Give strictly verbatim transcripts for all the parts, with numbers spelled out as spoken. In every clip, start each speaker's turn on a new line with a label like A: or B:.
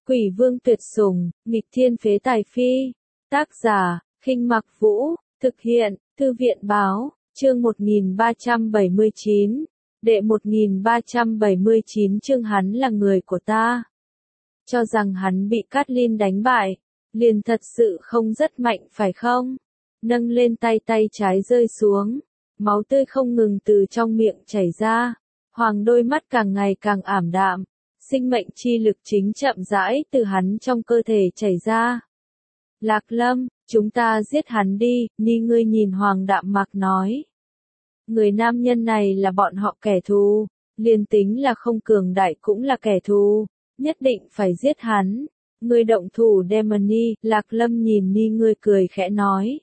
A: Quỷ vương tuyệt sủng, nghịch thiên phế tài phi. Tác giả, Khinh Mặc Vũ, thực hiện, Thư viện báo, chương một nghìn ba trăm bảy mươi chín, đệ một nghìn ba trăm bảy mươi chín chương hắn là người của ta. Cho rằng hắn bị Catelyn đánh bại, liền thật sự không rất mạnh phải không? Nâng lên tay tay trái rơi xuống, máu tươi không ngừng từ trong miệng chảy ra, Hoàng đôi mắt càng ngày càng ảm đạm, sinh mệnh chi lực chính chậm rãi từ hắn trong cơ thể chảy ra. Lạc Lâm, chúng ta giết hắn đi, Ni ngươi nhìn Hoàng đạm mạc nói. Người nam nhân này là bọn họ kẻ thù, liền tính là không cường đại cũng là kẻ thù, nhất định phải giết hắn. Ngươi động thủ Demony, Lạc Lâm nhìn Ni ngươi cười khẽ nói.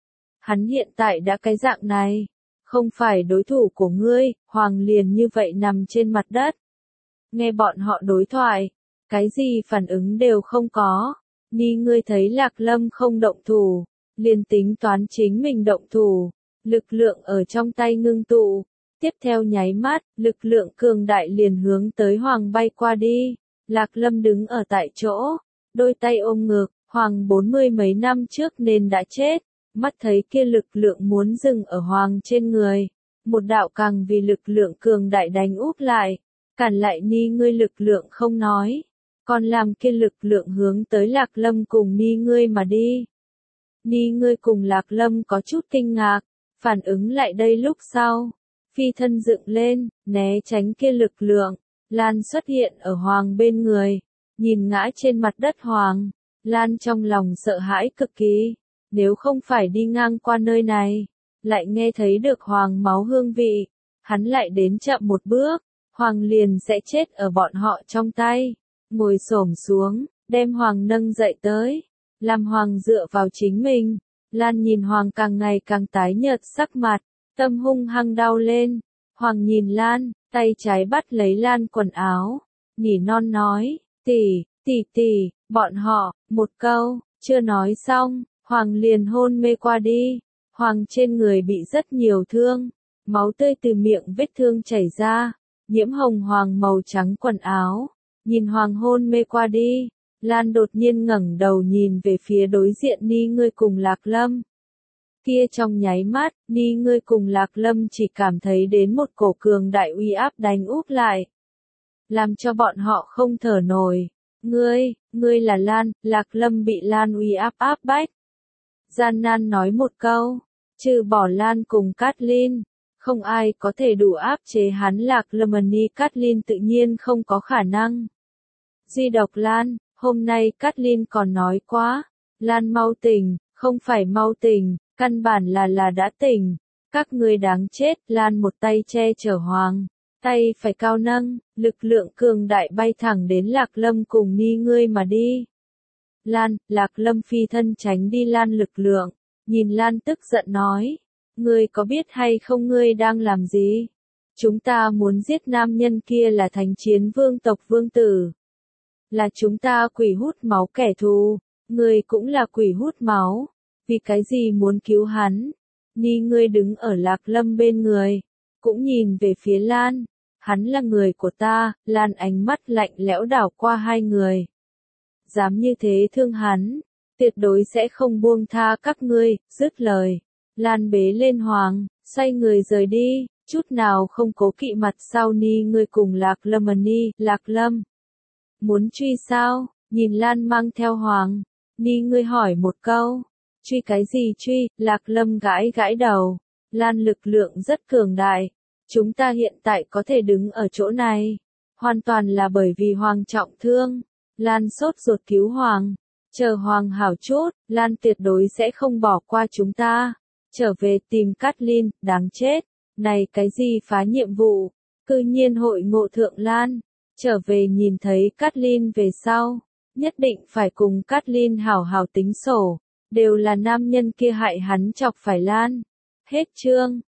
A: Hắn hiện tại đã cái dạng này, không phải đối thủ của ngươi, Hoàng liền như vậy nằm trên mặt đất. Nghe bọn họ đối thoại, cái gì phản ứng đều không có. Ni ngươi thấy Lạc Lâm không động thủ, liền tính toán chính mình động thủ, lực lượng ở trong tay ngưng tụ. Tiếp theo nháy mắt, lực lượng cường đại liền hướng tới Hoàng bay qua đi. Lạc Lâm đứng ở tại chỗ, đôi tay ôm ngực, Hoàng bốn mươi mấy năm trước nên đã chết. Mắt thấy kia lực lượng muốn dừng ở Hoàng trên người, một đạo càng vì lực lượng cường đại đánh úp lại, cản lại Ni ngươi lực lượng không nói, còn làm kia lực lượng hướng tới Lạc Lâm cùng Ni ngươi mà đi. Ni ngươi cùng Lạc Lâm có chút kinh ngạc, phản ứng lại đây lúc sau, phi thân dựng lên, né tránh kia lực lượng. Lan xuất hiện ở Hoàng bên người, nhìn ngã trên mặt đất Hoàng, Lan trong lòng sợ hãi cực kỳ. Nếu không phải đi ngang qua nơi này, lại nghe thấy được Hoàng máu hương vị, hắn lại đến chậm một bước, Hoàng liền sẽ chết ở bọn họ trong tay. Ngồi xổm xuống, đem Hoàng nâng dậy tới, làm Hoàng dựa vào chính mình. Lan nhìn Hoàng càng ngày càng tái nhợt sắc mặt, tâm hung hăng đau lên. Hoàng nhìn Lan, tay trái bắt lấy Lan quần áo, nỉ non nói, tỷ, tỷ tỷ, bọn họ, một câu, chưa nói xong. Hoàng liền hôn mê qua đi, Hoàng trên người bị rất nhiều thương, máu tươi từ miệng vết thương chảy ra, nhiễm hồng Hoàng màu trắng quần áo, nhìn Hoàng hôn mê qua đi, Lan đột nhiên ngẩng đầu nhìn về phía đối diện Ni ngươi cùng Lạc Lâm. Kia trong nháy mắt, Ni ngươi cùng Lạc Lâm chỉ cảm thấy đến một cổ cường đại uy áp đánh úp lại, làm cho bọn họ không thở nổi. Ngươi, ngươi là Lan, Lạc Lâm bị Lan uy áp áp bách. Gian nan nói một câu, trừ bỏ Lan cùng Catelyn, không ai có thể đủ áp chế hắn. Lạc Lâm Ni Catelyn tự nhiên không có khả năng. Duy độc Lan, hôm nay Catelyn còn nói quá, Lan mau tỉnh, không phải mau tỉnh, căn bản là là đã tỉnh, các ngươi đáng chết. Lan một tay che chở Hoàng, tay phải cao nâng, lực lượng cường đại bay thẳng đến Lạc Lâm cùng Ni ngươi mà đi. Lan, Lạc Lâm phi thân tránh đi Lan lực lượng, nhìn Lan tức giận nói, ngươi có biết hay không ngươi đang làm gì? Chúng ta muốn giết nam nhân kia là Thánh Chiến Vương tộc vương tử. Là chúng ta quỷ hút máu kẻ thù, ngươi cũng là quỷ hút máu, vì cái gì muốn cứu hắn? Ni ngươi đứng ở Lạc Lâm bên người, cũng nhìn về phía Lan, hắn là người của ta. Lan ánh mắt lạnh lẽo đảo qua hai người. Dám như thế thương hắn, tuyệt đối sẽ không buông tha các ngươi. Dứt lời, Lan bế lên Hoàng, xoay người rời đi, chút nào không cố kỵ mặt sau Ni ngươi cùng Lạc Lâm. Ni, Lạc Lâm, muốn truy sao? Nhìn Lan mang theo Hoàng, Ni ngươi hỏi một câu, truy cái gì truy? Lạc Lâm gãi gãi đầu, Lan lực lượng rất cường đại, chúng ta hiện tại có thể đứng ở chỗ này, hoàn toàn là bởi vì Hoàng trọng thương. Lan sốt ruột cứu Hoàng, chờ Hoàng hảo chút, Lan tuyệt đối sẽ không bỏ qua chúng ta. Trở về tìm Catelyn, đáng chết, này cái gì phá nhiệm vụ, cư nhiên hội ngộ thượng Lan. Trở về nhìn thấy Catelyn về sau, nhất định phải cùng Catelyn hảo hảo tính sổ, đều là nam nhân kia hại hắn chọc phải Lan. Hết chương.